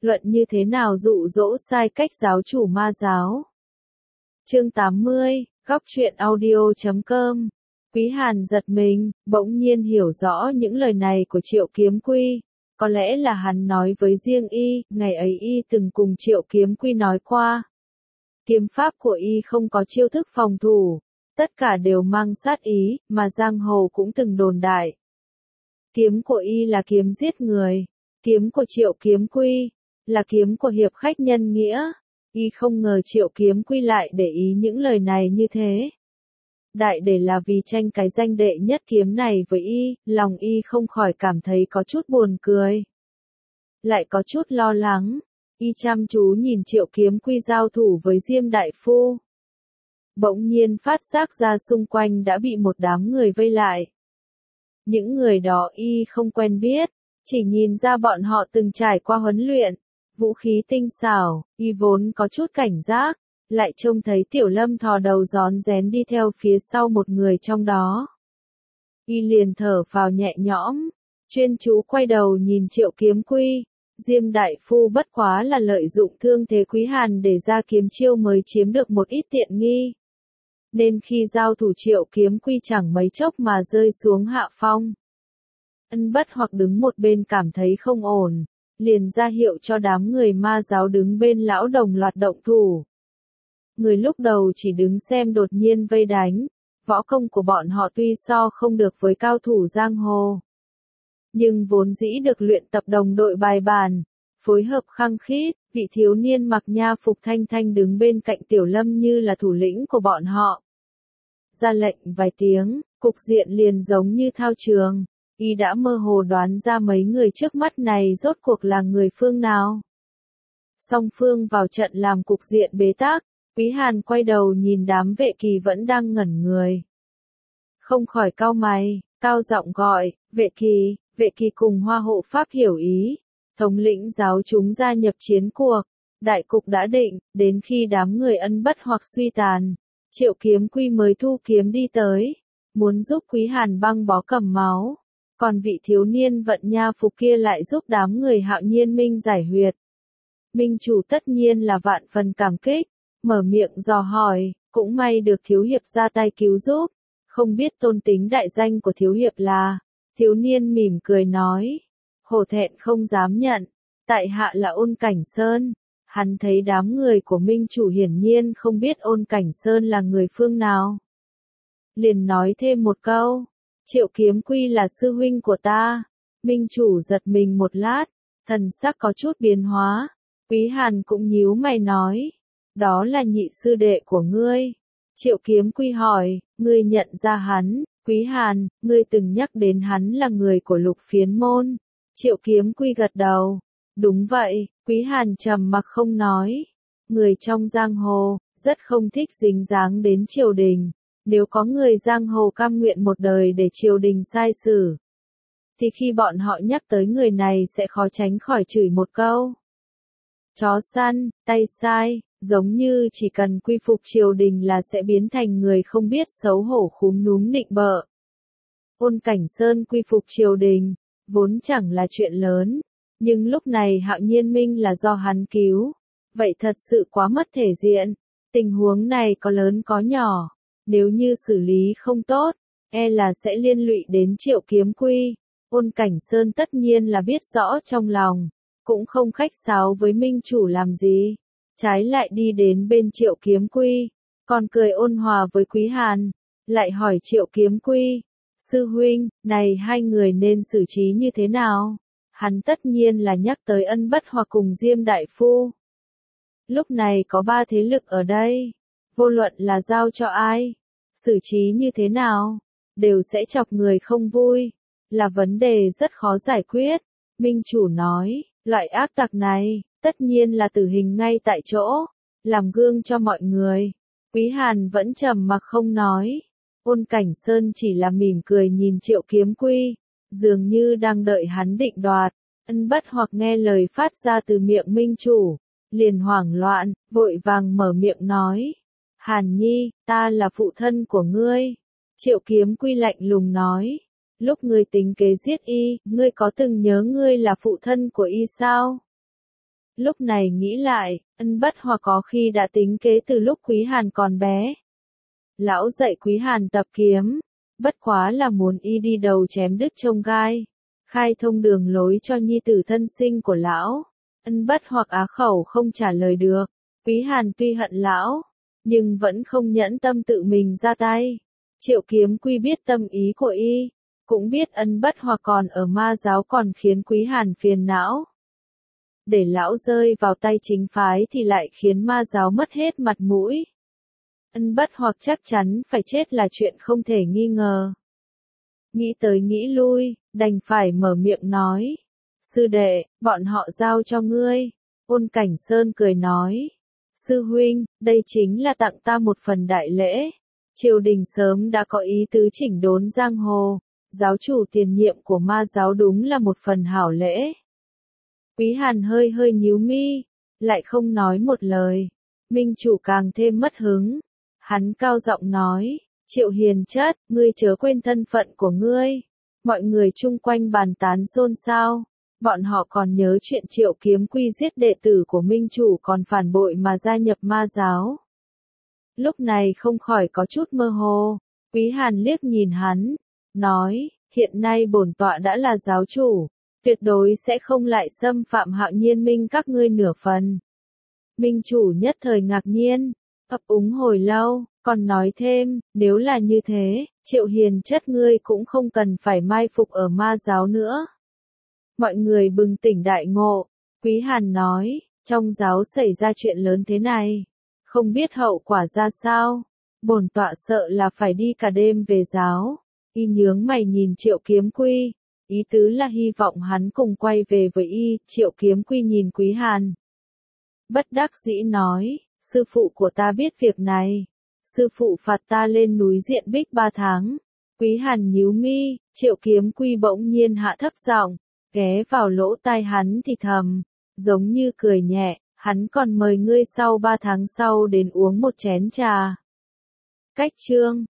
luận như thế nào dụ dỗ sai cách giáo chủ ma giáo. Chương 80, góc truyện audio.com. Quý Hàn giật mình, bỗng nhiên hiểu rõ những lời này của Triệu Kiếm Quy. Có lẽ là hắn nói với riêng y, ngày ấy y từng cùng Triệu Kiếm Quy nói qua. Kiếm pháp của y không có chiêu thức phòng thủ, tất cả đều mang sát ý, mà giang hồ cũng từng đồn đại. Kiếm của y là kiếm giết người, kiếm của Triệu Kiếm Quy là kiếm của hiệp khách nhân nghĩa. Y không ngờ Triệu Kiếm Quy lại để ý những lời này như thế. Đại để là vì tranh cái danh đệ nhất kiếm này với y, lòng y không khỏi cảm thấy có chút buồn cười. Lại có chút lo lắng, y chăm chú nhìn Triệu Kiếm Quy giao thủ với Diêm Đại Phu. Bỗng nhiên phát giác ra xung quanh đã bị một đám người vây lại. Những người đó y không quen biết, chỉ nhìn ra bọn họ từng trải qua huấn luyện, vũ khí tinh xảo, y vốn có chút cảnh giác, lại trông thấy Tiểu Lâm thò đầu rón rén đi theo phía sau một người trong đó. Y liền thở phào nhẹ nhõm, chuyên chú quay đầu nhìn Triệu Kiếm Quy. Diêm Đại Phu bất quá là lợi dụng thương thế Quý Hàn để ra kiếm chiêu mới chiếm được một ít tiện nghi. Nên khi giao thủ Triệu Kiếm Quy chẳng mấy chốc mà rơi xuống hạ phong. Ân Bất Hoặc đứng một bên cảm thấy không ổn, liền ra hiệu cho đám người ma giáo đứng bên lão đồng loạt động thủ. Người lúc đầu chỉ đứng xem đột nhiên vây đánh, võ công của bọn họ tuy so không được với cao thủ giang hồ, nhưng vốn dĩ được luyện tập đồng đội bài bàn, phối hợp khăng khít. Vị thiếu niên mặc nha phục thanh thanh đứng bên cạnh Tiểu Lâm như là thủ lĩnh của bọn họ. Ra lệnh vài tiếng, cục diện liền giống như thao trường. Y đã mơ hồ đoán ra mấy người trước mắt này rốt cuộc là người phương nào. Song phương vào trận làm cục diện bế tắc. Quý Hàn quay đầu nhìn đám vệ kỳ vẫn đang ngẩn người. Không khỏi cau mày, cao giọng gọi, vệ kỳ cùng Hoa Hộ Pháp hiểu ý. Thống lĩnh giáo chúng gia nhập chiến cuộc, đại cục đã định, đến khi đám người Ân Bất Hoặc suy tàn, Triệu Kiếm Quy mới thu kiếm đi tới, muốn giúp Quý Hàn băng bó cầm máu. Còn vị thiếu niên vận nha phục kia lại giúp đám người Hạo Nhiên Minh giải huyệt. Minh chủ tất nhiên là vạn phần cảm kích, mở miệng dò hỏi, cũng may được thiếu hiệp ra tay cứu giúp, không biết tôn tính đại danh của thiếu hiệp là. Thiếu niên mỉm cười nói, hổ thẹn không dám nhận, tại hạ là Ôn Cảnh Sơn. Hắn thấy đám người của Minh chủ hiển nhiên không biết Ôn Cảnh Sơn là người phương nào. Liền nói thêm một câu, Triệu Kiếm Quy là sư huynh của ta. Minh chủ giật mình một lát, thần sắc có chút biến hóa. Quý Hàn cũng nhíu mày nói, đó là nhị sư đệ của ngươi. Triệu Kiếm Quy hỏi, ngươi nhận ra hắn? Quý Hàn, ngươi từng nhắc đến hắn là người của Lục Phiến môn. Triệu Kiếm Quy gật đầu. Đúng vậy. Quý Hàn trầm mặc không nói. Người trong giang hồ rất không thích dính dáng đến triều đình. Nếu có người giang hồ cam nguyện một đời để triều đình sai xử, thì khi bọn họ nhắc tới người này sẽ khó tránh khỏi chửi một câu chó săn, tay sai, giống như chỉ cần quy phục triều đình là sẽ biến thành người không biết xấu hổ khúm núm nịnh bợ. Ôn Cảnh Sơn quy phục triều đình, vốn chẳng là chuyện lớn, nhưng lúc này Hạo Nhiên Minh là do hắn cứu, vậy thật sự quá mất thể diện. Tình huống này có lớn có nhỏ, nếu như xử lý không tốt, e là sẽ liên lụy đến Triệu Kiếm Quy. Ôn Cảnh Sơn tất nhiên là biết rõ trong lòng, cũng không khách sáo với Minh chủ làm gì, trái lại đi đến bên Triệu Kiếm Quy, còn cười ôn hòa với Quý Hàn, lại hỏi Triệu Kiếm Quy, sư huynh, này hai người nên xử trí như thế nào? Hắn tất nhiên là nhắc tới Ân Bất Hoặc cùng Diêm Đại Phu. Lúc này có ba thế lực ở đây, vô luận là giao cho ai, xử trí như thế nào, đều sẽ chọc người không vui, là vấn đề rất khó giải quyết. Minh chủ nói, loại ác tặc này, tất nhiên là tử hình ngay tại chỗ, làm gương cho mọi người. Quý Hàn vẫn trầm mặc không nói. Ôn Cảnh Sơn chỉ là mỉm cười nhìn Triệu Kiếm Quy, dường như đang đợi hắn định đoạt. Ân Bất Hoặc nghe lời phát ra từ miệng Minh chủ, liền hoảng loạn, vội vàng mở miệng nói, Hàn Nhi, ta là phụ thân của ngươi. Triệu Kiếm Quy lạnh lùng nói, lúc ngươi tính kế giết y, ngươi có từng nhớ ngươi là phụ thân của y sao? Lúc này nghĩ lại, Ân Bất Hoặc có khi đã tính kế từ lúc Quý Hàn còn bé. Lão dạy Quý Hàn tập kiếm, bất quá là muốn y đi đầu chém đứt chông gai, khai thông đường lối cho nhi tử thân sinh của lão. Ân Bất Hoặc á khẩu không trả lời được. Quý Hàn tuy hận lão, nhưng vẫn không nhẫn tâm tự mình ra tay. Triệu Kiếm Quy biết tâm ý của y, cũng biết Ân Bất Hoặc còn ở ma giáo còn khiến Quý Hàn phiền não. Để lão rơi vào tay chính phái thì lại khiến ma giáo mất hết mặt mũi. Ân Bất Hoặc chắc chắn phải chết là chuyện không thể nghi ngờ. Nghĩ tới nghĩ lui, đành phải mở miệng nói. Sư đệ, bọn họ giao cho ngươi. Ôn Cảnh Sơn cười nói. Sư huynh, đây chính là tặng ta một phần đại lễ. Triều đình sớm đã có ý tứ chỉnh đốn giang hồ. Giáo chủ tiền nhiệm của ma giáo đúng là một phần hảo lễ. Quý Hàn hơi hơi nhíu mi, lại không nói một lời. Minh chủ càng thêm mất hứng. Hắn cao giọng nói, Triệu Hiền Chất, ngươi chớ quên thân phận của ngươi. Mọi người chung quanh bàn tán xôn xao. Bọn họ còn nhớ chuyện Triệu Kiếm Quy giết đệ tử của Minh chủ còn phản bội mà gia nhập ma giáo. Lúc này không khỏi có chút mơ hồ. Quý Hàn liếc nhìn hắn, nói, hiện nay bổn tọa đã là giáo chủ, tuyệt đối sẽ không lại xâm phạm Hạo Nhiên Minh các ngươi nửa phần. Minh chủ nhất thời ngạc nhiên, ấp úng hồi lâu, còn nói thêm, nếu là như thế, Triệu Hiền Chất ngươi cũng không cần phải mai phục ở ma giáo nữa. Mọi người bừng tỉnh đại ngộ, Quý Hàn nói, trong giáo xảy ra chuyện lớn thế này, không biết hậu quả ra sao, bổn tọa sợ là phải đi cả đêm về giáo. Y nhướng mày nhìn Triệu Kiếm Quy, ý tứ là hy vọng hắn cùng quay về với y. Triệu Kiếm Quy nhìn Quý Hàn, bất đắc dĩ nói, sư phụ của ta biết việc này, sư phụ phạt ta lên núi Diện Bích 3 tháng. Quý Hàn nhíu mi, Triệu Kiếm Quy bỗng nhiên hạ thấp giọng, ghé vào lỗ tai hắn thì thầm, giống như cười nhẹ, hắn còn mời ngươi sau 3 tháng sau đến uống một chén trà. Cách chương